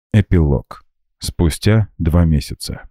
Эпилог. Спустя 2 месяца.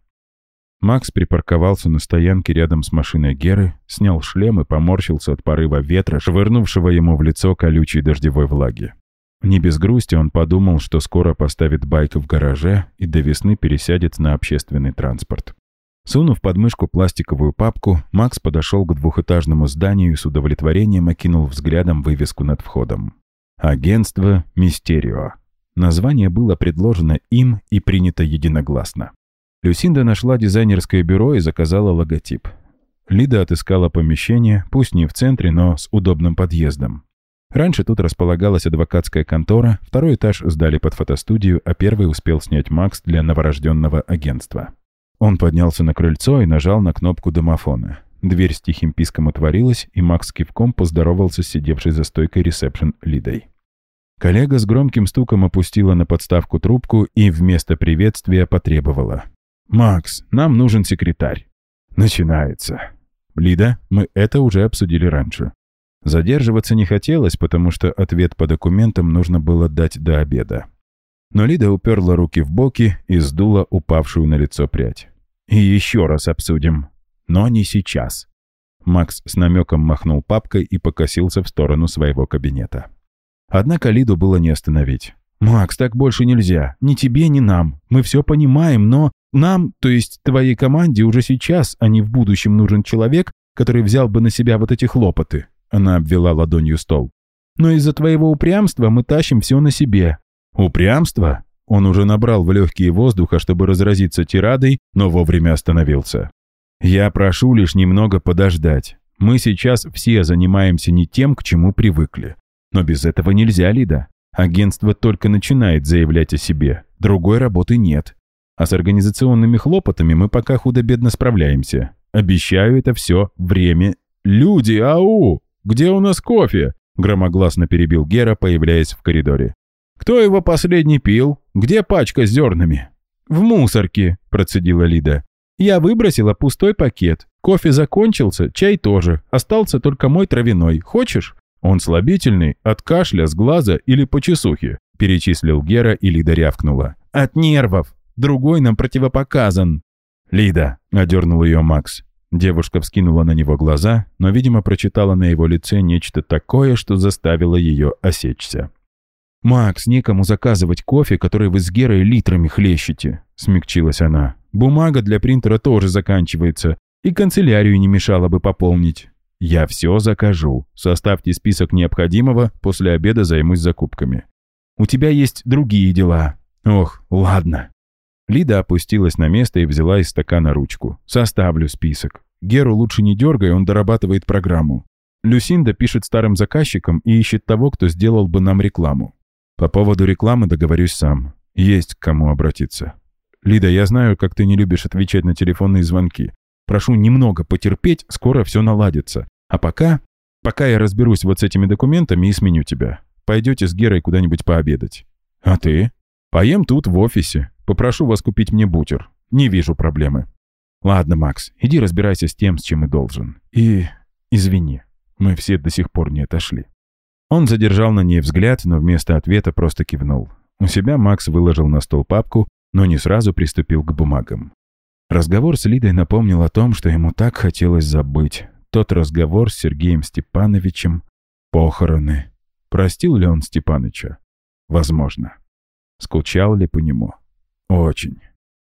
Макс припарковался на стоянке рядом с машиной Геры, снял шлем и поморщился от порыва ветра, швырнувшего ему в лицо колючей дождевой влаги. Не без грусти он подумал, что скоро поставит байк в гараже и до весны пересядет на общественный транспорт. Сунув под мышку пластиковую папку, Макс подошел к двухэтажному зданию и с удовлетворением окинул взглядом вывеску над входом. Агентство «Мистерио». Название было предложено им и принято единогласно. Люсинда нашла дизайнерское бюро и заказала логотип. Лида отыскала помещение, пусть не в центре, но с удобным подъездом. Раньше тут располагалась адвокатская контора, второй этаж сдали под фотостудию, а первый успел снять Макс для новорожденного агентства. Он поднялся на крыльцо и нажал на кнопку домофона. Дверь с тихим писком отворилась, и Макс кивком поздоровался с сидевшей за стойкой ресепшн Лидой. Коллега с громким стуком опустила на подставку трубку и вместо приветствия потребовала. «Макс, нам нужен секретарь». «Начинается». «Лида, мы это уже обсудили раньше». Задерживаться не хотелось, потому что ответ по документам нужно было дать до обеда. Но Лида уперла руки в боки и сдула упавшую на лицо прядь. «И еще раз обсудим. Но не сейчас». Макс с намеком махнул папкой и покосился в сторону своего кабинета. Однако Лиду было не остановить. «Макс, так больше нельзя. Ни тебе, ни нам. Мы все понимаем, но нам, то есть твоей команде, уже сейчас, а не в будущем, нужен человек, который взял бы на себя вот эти хлопоты». Она обвела ладонью стол. «Но из-за твоего упрямства мы тащим все на себе». «Упрямство?» Он уже набрал в легкие воздуха, чтобы разразиться тирадой, но вовремя остановился. «Я прошу лишь немного подождать. Мы сейчас все занимаемся не тем, к чему привыкли. Но без этого нельзя, Лида. Агентство только начинает заявлять о себе. Другой работы нет. А с организационными хлопотами мы пока худо-бедно справляемся. Обещаю, это все время». «Люди, ау! Где у нас кофе?» Громогласно перебил Гера, появляясь в коридоре. «Кто его последний пил? Где пачка с зернами?» «В мусорке», процедила Лида. «Я выбросила пустой пакет. Кофе закончился, чай тоже. Остался только мой травяной. Хочешь?» «Он слабительный? От кашля, с глаза или почесухи?» перечислил Гера, и Лида рявкнула. «От нервов. Другой нам противопоказан». «Лида», — одернул ее Макс. Девушка вскинула на него глаза, но, видимо, прочитала на его лице нечто такое, что заставило ее осечься. «Макс, некому заказывать кофе, который вы с Герой литрами хлещете», — смягчилась она. «Бумага для принтера тоже заканчивается, и канцелярию не мешало бы пополнить». «Я все закажу. Составьте список необходимого, после обеда займусь закупками». «У тебя есть другие дела». «Ох, ладно». Лида опустилась на место и взяла из стакана ручку. «Составлю список. Геру лучше не дергай, он дорабатывает программу. Люсинда пишет старым заказчикам и ищет того, кто сделал бы нам рекламу. По поводу рекламы договорюсь сам. Есть к кому обратиться. Лида, я знаю, как ты не любишь отвечать на телефонные звонки. Прошу немного потерпеть, скоро все наладится. А пока я разберусь вот с этими документами и сменю тебя. Пойдете с Герой куда-нибудь пообедать. А ты? Поем тут, в офисе. Попрошу вас купить мне бутер. Не вижу проблемы. Ладно, Макс, иди разбирайся с тем, с чем и должен. И извини, мы все до сих пор не отошли». Он задержал на ней взгляд, но вместо ответа просто кивнул. У себя Макс выложил на стол папку, но не сразу приступил к бумагам. Разговор с Лидой напомнил о том, что ему так хотелось забыть. Тот разговор с Сергеем Степановичем, похороны. Простил ли он Степаныча? Возможно. Скучал ли по нему? Очень.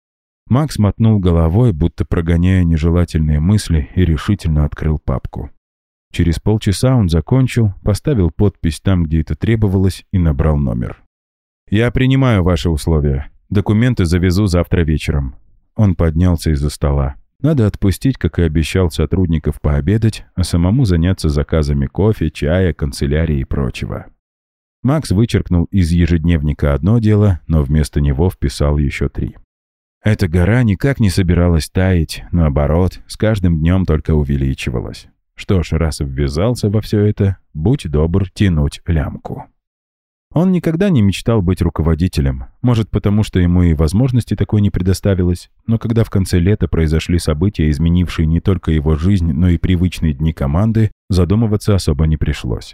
Макс мотнул головой, будто прогоняя нежелательные мысли, и решительно открыл папку. Через полчаса он закончил, поставил подпись там, где это требовалось, и набрал номер. «Я принимаю ваши условия. Документы завезу завтра вечером». Он поднялся из-за стола. Надо отпустить, как и обещал, сотрудников пообедать, а самому заняться заказами кофе, чая, канцелярии и прочего. Макс вычеркнул из ежедневника одно дело, но вместо него вписал еще 3. Эта гора никак не собиралась таять, наоборот, с каждым днем только увеличивалась. Что ж, раз ввязался во все это, будь добр тянуть лямку. Он никогда не мечтал быть руководителем, может потому, что ему и возможности такой не предоставилось, но когда в конце лета произошли события, изменившие не только его жизнь, но и привычные дни команды, задумываться особо не пришлось.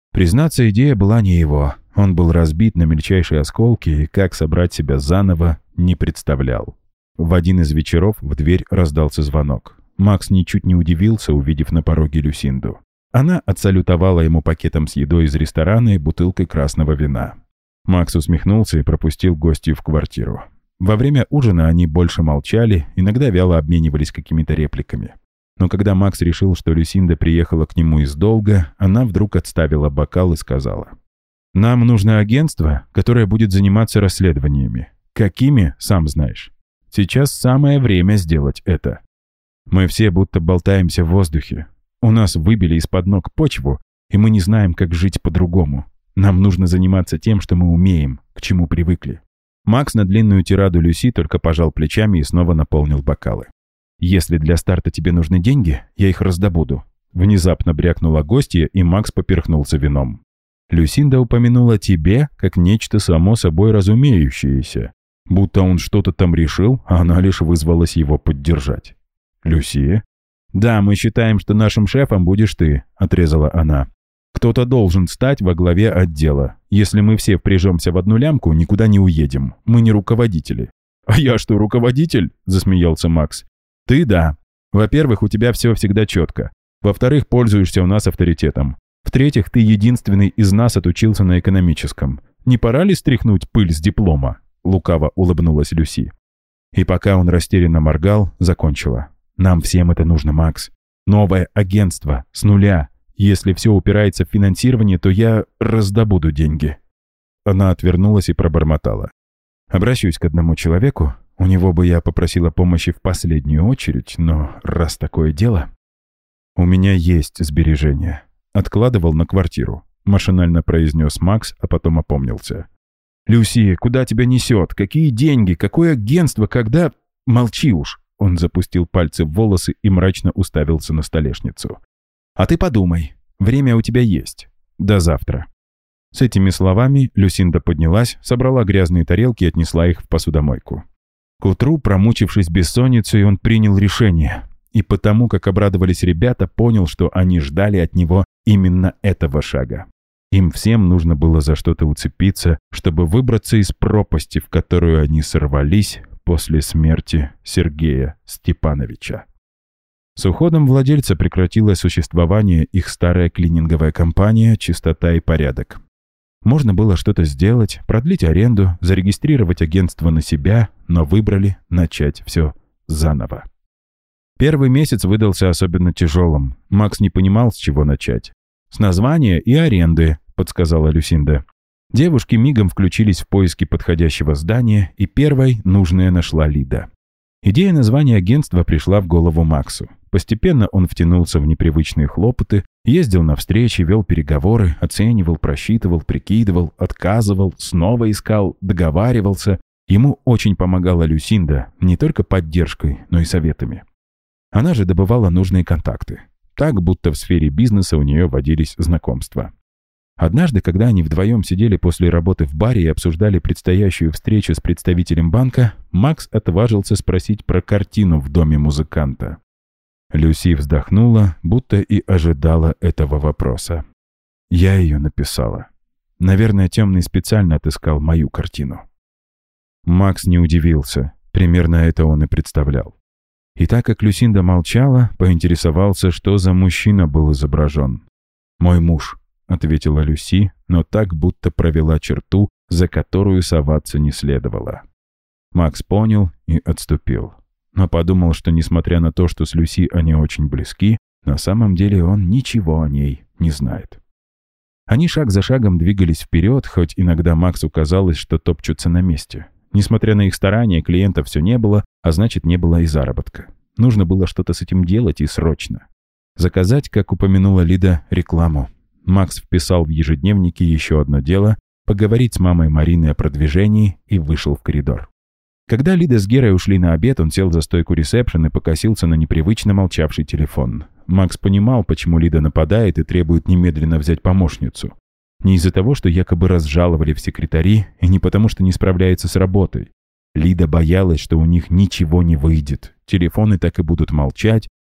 Признаться, идея была не его. Он был разбит на мельчайшие осколки и как собрать себя заново не представлял. В один из вечеров в дверь раздался звонок. Макс ничуть не удивился, увидев на пороге Люсинду. Она отсалютовала ему пакетом с едой из ресторана и бутылкой красного вина. Макс усмехнулся и пропустил гостью в квартиру. Во время ужина они больше молчали, иногда вяло обменивались какими-то репликами. Но когда Макс решил, что Люсинда приехала к нему из долга, она вдруг отставила бокал и сказала: «Нам нужно агентство, которое будет заниматься расследованиями. Какими, сам знаешь. Сейчас самое время сделать это. Мы все будто болтаемся в воздухе. У нас выбили из-под ног почву, и мы не знаем, как жить по-другому. Нам нужно заниматься тем, что мы умеем, к чему привыкли». Макс на длинную тираду Люси только пожал плечами и снова наполнил бокалы. «Если для старта тебе нужны деньги, я их раздобуду». Внезапно брякнула гостья, и Макс поперхнулся вином. «Люсинда упомянула тебе как нечто само собой разумеющееся. Будто он что-то там решил, а она лишь вызвалась его поддержать». «Люси?» «Да, мы считаем, что нашим шефом будешь ты», — отрезала она. «Кто-то должен стать во главе отдела. Если мы все впряжемся в одну лямку, никуда не уедем. Мы не руководители». «А я что, руководитель?» — засмеялся Макс. «Ты да. Во-первых, у тебя все всегда четко. Во-вторых, пользуешься у нас авторитетом. В-третьих, ты единственный из нас отучился на экономическом. Не пора ли стряхнуть пыль с диплома?» Лукаво улыбнулась Люси. И пока он растерянно моргал, закончила. «Нам всем это нужно, Макс. Новое агентство, с нуля. Если все упирается в финансирование, то я раздобуду деньги». Она отвернулась и пробормотала: «Обращусь к одному человеку. У него бы я попросила помощи в последнюю очередь, но раз такое дело...» «У меня есть сбережения. Откладывал на квартиру», — машинально произнес Макс, а потом опомнился. «Люси, куда тебя несет? Какие деньги? Какое агентство? Когда...» «Молчи уж!» Он запустил пальцы в волосы и мрачно уставился на столешницу. «А ты подумай. Время у тебя есть. До завтра». С этими словами Люсинда поднялась, собрала грязные тарелки и отнесла их в посудомойку. К утру, промучившись бессонницей, он принял решение. И потому, как обрадовались ребята, понял, что они ждали от него именно этого шага. Им всем нужно было за что-то уцепиться, чтобы выбраться из пропасти, в которую они сорвались после смерти Сергея Степановича. С уходом владельца прекратило существование их старая клининговая компания «Чистота и порядок». Можно было что-то сделать, продлить аренду, зарегистрировать агентство на себя, но выбрали начать все заново. Первый месяц выдался особенно тяжелым. Макс не понимал, с чего начать. «С названия и аренды», — подсказала Люсинда. Девушки мигом включились в поиски подходящего здания, и первой нужное нашла Лида. Идея названия агентства пришла в голову Максу. Постепенно он втянулся в непривычные хлопоты, ездил на встречи, вел переговоры, оценивал, просчитывал, прикидывал, отказывал, снова искал, договаривался. Ему очень помогала Люсинда, не только поддержкой, но и советами. Она же добывала нужные контакты. Так, будто в сфере бизнеса у нее водились знакомства. Однажды, когда они вдвоем сидели после работы в баре и обсуждали предстоящую встречу с представителем банка, Макс отважился спросить про картину в доме музыканта. Люси вздохнула, будто и ожидала этого вопроса. «Я ее написала. Наверное, Темный специально отыскал мою картину». Макс не удивился. Примерно это он и представлял. И так как Люсинда молчала, поинтересовался, что за мужчина был изображен. «Мой муж», — ответила Люси, но так, будто провела черту, за которую соваться не следовало. Макс понял и отступил. Но подумал, что несмотря на то, что с Люси они очень близки, на самом деле он ничего о ней не знает. Они шаг за шагом двигались вперед, хоть иногда Максу казалось, что топчутся на месте. Несмотря на их старания, клиентов все не было, а значит, не было и заработка. Нужно было что-то с этим делать и срочно. Заказать, как упомянула Лида, рекламу. Макс вписал в ежедневнике еще одно дело, поговорить с мамой Марины о продвижении и вышел в коридор. Когда Лида с Герой ушли на обед, он сел за стойку ресепшн и покосился на непривычно молчавший телефон. Макс понимал, почему Лида нападает и требует немедленно взять помощницу. Не из-за того, что якобы разжаловали в секретари, и не потому, что не справляется с работой. Лида боялась, что у них ничего не выйдет. Телефоны так и будут молчать,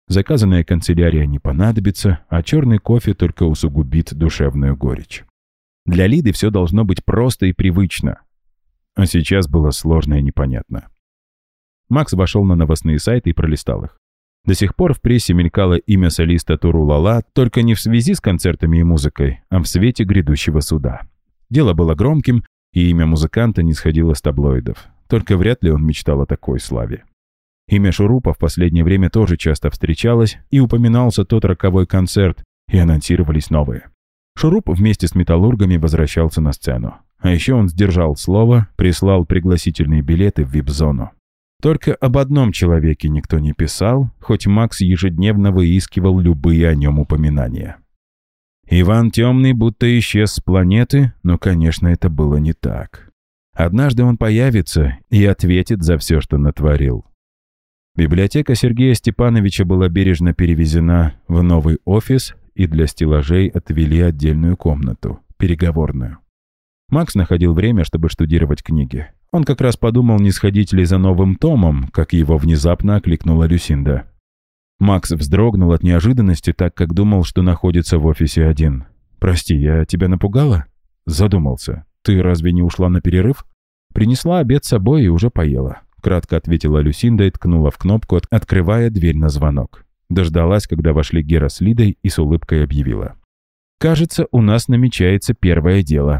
Заказанная канцелярия не понадобится, а черный кофе только усугубит душевную горечь. Для Лиды все должно быть просто и привычно. А сейчас было сложно и непонятно. Макс вошел на новостные сайты и пролистал их. До сих пор в прессе мелькало имя солиста Туру-Ла-Ла, только не в связи с концертами и музыкой, а в свете грядущего суда. Дело было громким, и имя музыканта не сходило с таблоидов. Только вряд ли он мечтал о такой славе. Имя Шурупа в последнее время тоже часто встречалось, и упоминался тот роковой концерт, и анонсировались новые. Шуруп вместе с металлургами возвращался на сцену. А еще он сдержал слово, прислал пригласительные билеты в вип-зону. Только об одном человеке никто не писал, хоть Макс ежедневно выискивал любые о нем упоминания. Иван Темный будто исчез с планеты, но, конечно, это было не так. Однажды он появится и ответит за все, что натворил. Библиотека Сергея Степановича была бережно перевезена в новый офис, и для стеллажей отвели отдельную комнату, переговорную. Макс находил время, чтобы штудировать книги. Он как раз подумал, не сходить ли за новым томом, как его внезапно окликнула Люсинда. Макс вздрогнул от неожиданности, так как думал, что находится в офисе один. «Прости, я тебя напугала?» Задумался. «Ты разве не ушла на перерыв?» «Принесла обед с собой и уже поела», — кратко ответила Люсинда и ткнула в кнопку, открывая дверь на звонок. Дождалась, когда вошли Гера с Лидой, и с улыбкой объявила. «Кажется, у нас намечается первое дело».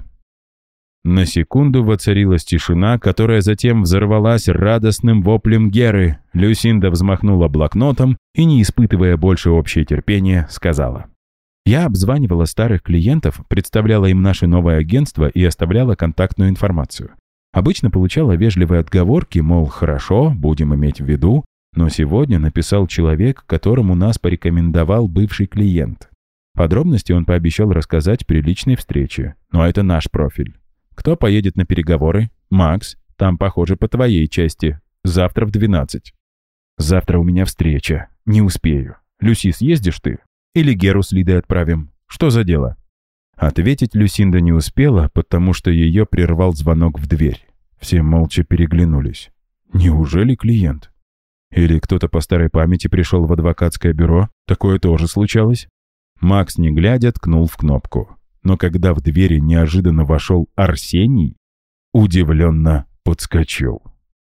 На секунду воцарилась тишина, которая затем взорвалась радостным воплем Геры. Люсинда взмахнула блокнотом и, не испытывая больше общее терпение, сказала. «Я обзванивала старых клиентов, представляла им наше новое агентство и оставляла контактную информацию. Обычно получала вежливые отговорки, мол, хорошо, будем иметь в виду, но сегодня написал человек, которому нас порекомендовал бывший клиент. Подробности он пообещал рассказать при личной встрече, но это наш профиль. Кто поедет на переговоры? Макс, там, похоже, по твоей части. Завтра в 12. Завтра у меня встреча. Не успею. Люси, съездишь ты? Или Геру с Лидой отправим? Что за дело?» Ответить Люсинда не успела, потому что ее прервал звонок в дверь. Все молча переглянулись. Неужели клиент? Или кто-то по старой памяти пришел в адвокатское бюро? Такое тоже случалось? Макс, не глядя, ткнул в кнопку. Но когда в двери неожиданно вошел Арсений, удивленно подскочил.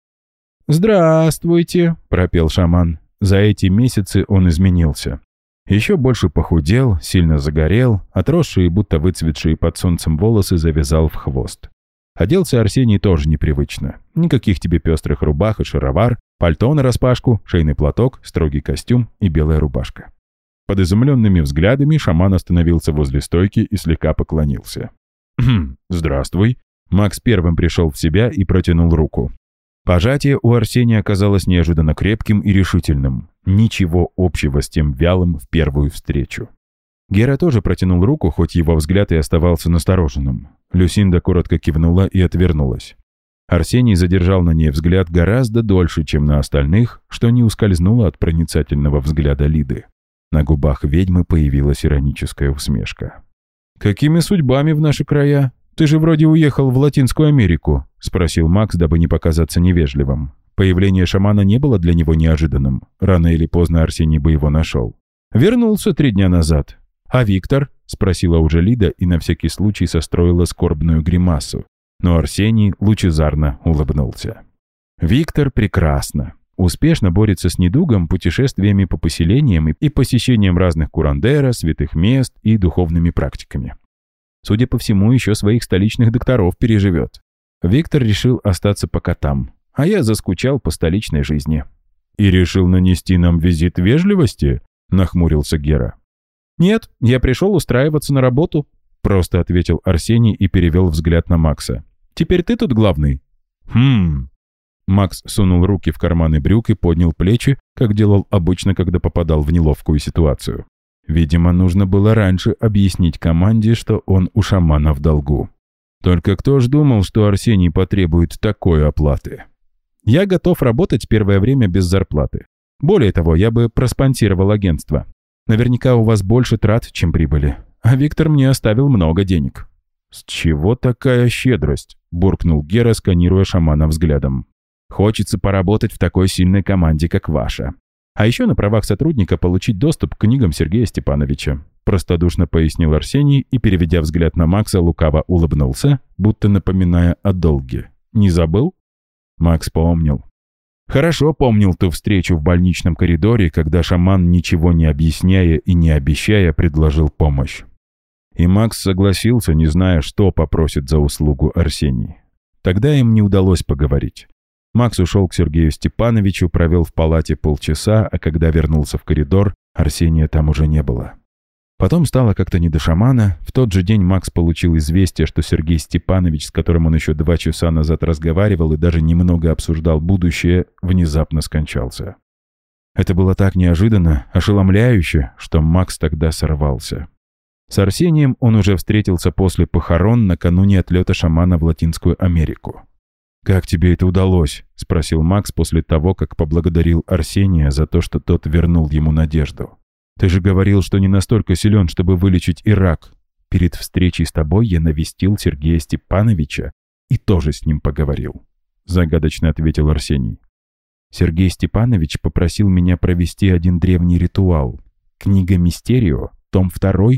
«Здравствуйте», — пропел шаман. За эти месяцы он изменился. Еще больше похудел, сильно загорел, отросшие, будто выцветшие под солнцем волосы завязал в хвост. Оделся Арсений тоже непривычно. Никаких тебе пестрых рубах и шаровар, пальто нараспашку, шейный платок, строгий костюм и белая рубашка. Под изумленными взглядами шаман остановился возле стойки и слегка поклонился. «Здравствуй». Макс первым пришел в себя и протянул руку. Пожатие у Арсения оказалось неожиданно крепким и решительным. Ничего общего с тем вялым в первую встречу. Гера тоже протянул руку, хоть его взгляд и оставался настороженным. Люсинда коротко кивнула и отвернулась. Арсений задержал на ней взгляд гораздо дольше, чем на остальных, что не ускользнуло от проницательного взгляда Лиды. На губах ведьмы появилась ироническая усмешка. «Какими судьбами в наши края? Ты же вроде уехал в Латинскую Америку», — спросил Макс, дабы не показаться невежливым. Появление шамана не было для него неожиданным. Рано или поздно Арсений бы его нашел. «Вернулся 3 дня назад». «А Виктор?» — спросила уже Лида и на всякий случай состроила скорбную гримасу. Но Арсений лучезарно улыбнулся. «Виктор прекрасно. Успешно борется с недугом путешествиями по поселениям и посещением разных курандера, святых мест и духовными практиками. Судя по всему, еще своих столичных докторов переживет. Виктор решил остаться пока там, а я заскучал по столичной жизни». «И решил нанести нам визит вежливости?» — нахмурился Гера. «Нет, я пришел устраиваться на работу», — просто ответил Арсений и перевел взгляд на Макса. «Теперь ты тут главный?» Макс сунул руки в карманы брюк и поднял плечи, как делал обычно, когда попадал в неловкую ситуацию. Видимо, нужно было раньше объяснить команде, что он у шамана в долгу. Только кто ж думал, что Арсений потребует такой оплаты? «Я готов работать первое время без зарплаты. Более того, я бы проспонсировал агентство. Наверняка у вас больше трат, чем прибыли. А Виктор мне оставил много денег». «С чего такая щедрость?» – буркнул Гера, сканируя шамана взглядом. «Хочется поработать в такой сильной команде, как ваша. А еще на правах сотрудника получить доступ к книгам Сергея Степановича. Простодушно пояснил Арсений и, переведя взгляд на Макса, лукаво улыбнулся, будто напоминая о долге. «Не забыл?» Макс помнил. Хорошо помнил ту встречу в больничном коридоре, когда шаман, ничего не объясняя и не обещая, предложил помощь. И Макс согласился, не зная, что попросит за услугу Арсений. Тогда им не удалось поговорить. Макс ушел к Сергею Степановичу, провел в палате полчаса, а когда вернулся в коридор, Арсения там уже не было. Потом стало как-то не до шамана. В тот же день Макс получил известие, что Сергей Степанович, с которым он еще 2 часа назад разговаривал и даже немного обсуждал будущее, внезапно скончался. Это было так неожиданно, ошеломляюще, что Макс тогда сорвался. С Арсением он уже встретился после похорон накануне отлета шамана в Латинскую Америку. «Как тебе это удалось?» — спросил Макс после того, как поблагодарил Арсения за то, что тот вернул ему надежду. «Ты же говорил, что не настолько силен, чтобы вылечить и рак. Перед встречей с тобой я навестил Сергея Степановича и тоже с ним поговорил», — загадочно ответил Арсений. «Сергей Степанович попросил меня провести один древний ритуал. Книга «Мистерио», том 2,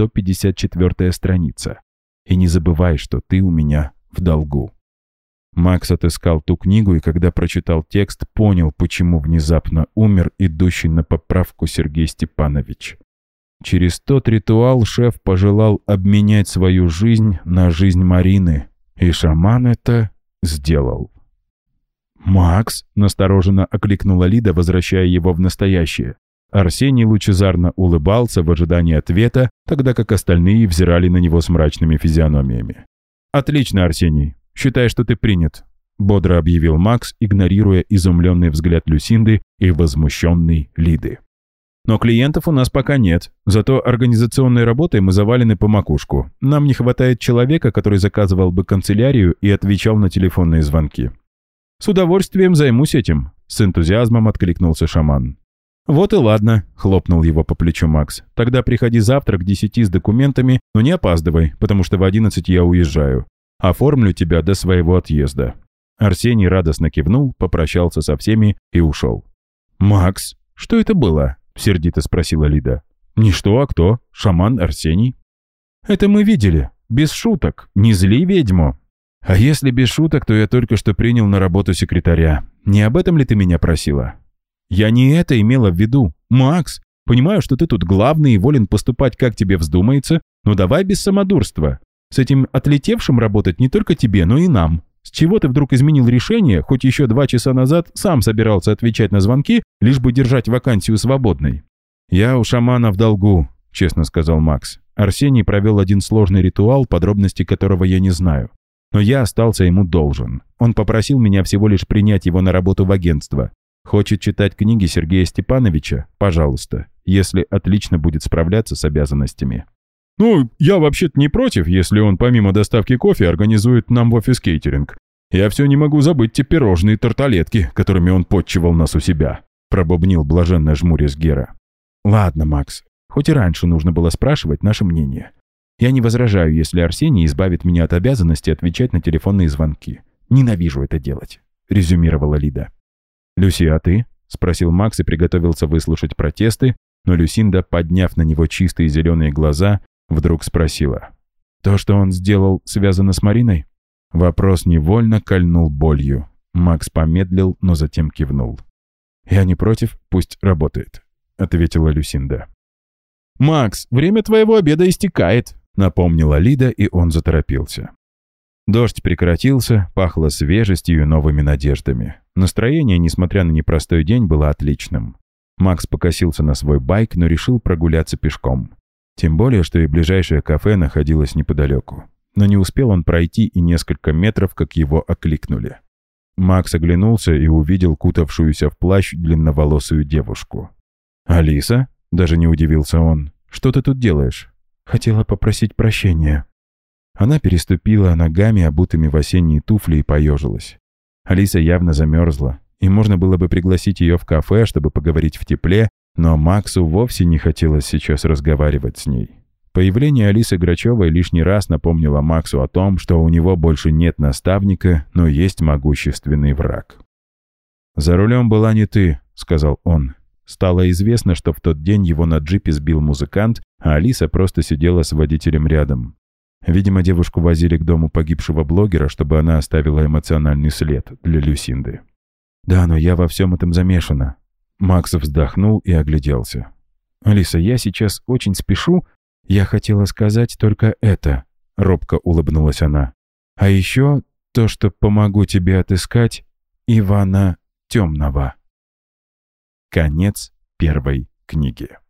154 страница. И не забывай, что ты у меня в долгу». Макс отыскал ту книгу и, когда прочитал текст, понял, почему внезапно умер идущий на поправку Сергей Степанович. Через тот ритуал шеф пожелал обменять свою жизнь на жизнь Марины, и шаман это сделал. «Макс!» — настороженно окликнула Лида, возвращая его в настоящее. Арсений лучезарно улыбался в ожидании ответа, тогда как остальные взирали на него с мрачными физиономиями. «Отлично, Арсений. Считай, что ты принят», — бодро объявил Макс, игнорируя изумленный взгляд Люсинды и возмущенной Лиды. «Но клиентов у нас пока нет, зато организационной работой мы завалены по макушку. Нам не хватает человека, который заказывал бы канцелярию и отвечал на телефонные звонки». «С удовольствием займусь этим», — с энтузиазмом откликнулся шаман. «Вот и ладно», — хлопнул его по плечу Макс. «Тогда приходи завтра к 10 с документами, но не опаздывай, потому что в 11 я уезжаю. Оформлю тебя до своего отъезда». Арсений радостно кивнул, попрощался со всеми и ушел. «Макс, что это было?» — сердито спросила Лида. «Не что, а кто? Шаман Арсений». «Это мы видели. Без шуток. Не зли ведьму». «А если без шуток, то я только что принял на работу секретаря. Не об этом ли ты меня просила?» «Я не это имела в виду. Макс, понимаю, что ты тут главный и волен поступать, как тебе вздумается, но давай без самодурства. С этим отлетевшим работать не только тебе, но и нам. С чего ты вдруг изменил решение, хоть еще 2 часа назад сам собирался отвечать на звонки, лишь бы держать вакансию свободной?» «Я у шамана в долгу», — честно сказал Макс. «Арсений провел один сложный ритуал, подробности которого я не знаю. Но я остался ему должен. Он попросил меня всего лишь принять его на работу в агентство. Хочет читать книги Сергея Степановича? Пожалуйста, если отлично будет справляться с обязанностями». «Ну, я вообще-то не против, если он помимо доставки кофе организует нам в офис кейтеринг. Я все не могу забыть те пирожные тарталетки, которыми он подчивал нас у себя», — пробубнил блаженно жмурясь Гера. «Ладно, Макс, хоть и раньше нужно было спрашивать наше мнение. Я не возражаю, если Арсений избавит меня от обязанности отвечать на телефонные звонки. Ненавижу это делать», — резюмировала Лида. «Люси, а ты?» — спросил Макс и приготовился выслушать протесты, но Люсинда, подняв на него чистые зеленые глаза, вдруг спросила. «То, что он сделал, связано с Мариной?» Вопрос невольно кольнул болью. Макс помедлил, но затем кивнул. «Я не против, пусть работает», — ответила Люсинда. «Макс, время твоего обеда истекает», — напомнила Лида, и он заторопился. Дождь прекратился, пахло свежестью и новыми надеждами. Настроение, несмотря на непростой день, было отличным. Макс покосился на свой байк, но решил прогуляться пешком. Тем более, что и ближайшее кафе находилось неподалеку. Но не успел он пройти и несколько метров, как его окликнули. Макс оглянулся и увидел кутавшуюся в плащ длинноволосую девушку. «Алиса?» — даже не удивился он. «Что ты тут делаешь?» «Хотела попросить прощения». Она переступила ногами, обутыми в осенние туфли, и поежилась. Алиса явно замерзла, и можно было бы пригласить ее в кафе, чтобы поговорить в тепле, но Максу вовсе не хотелось сейчас разговаривать с ней. Появление Алисы Грачевой лишний раз напомнило Максу о том, что у него больше нет наставника, но есть могущественный враг. «За рулем была не ты», — сказал он. Стало известно, что в тот день его на джипе сбил музыкант, а Алиса просто сидела с водителем рядом. Видимо, девушку возили к дому погибшего блогера, чтобы она оставила эмоциональный след для Люсинды. «Да, но я во всем этом замешана». Макс вздохнул и огляделся. «Алиса, я сейчас очень спешу. Я хотела сказать только это», — робко улыбнулась она. «А еще то, что помогу тебе отыскать Ивана Темного». Конец первой книги.